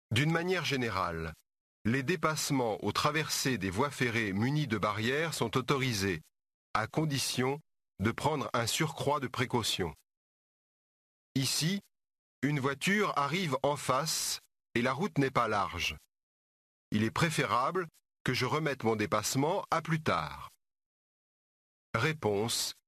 D'une manière générale, les dépassements aux traversées des voies ferrées munies de barrières sont autorisés, à condition de prendre un surcroît de précaution. Ici, une voiture arrive en face et la route n'est pas large. Il est préférable que je remette mon dépassement à plus tard. Réponse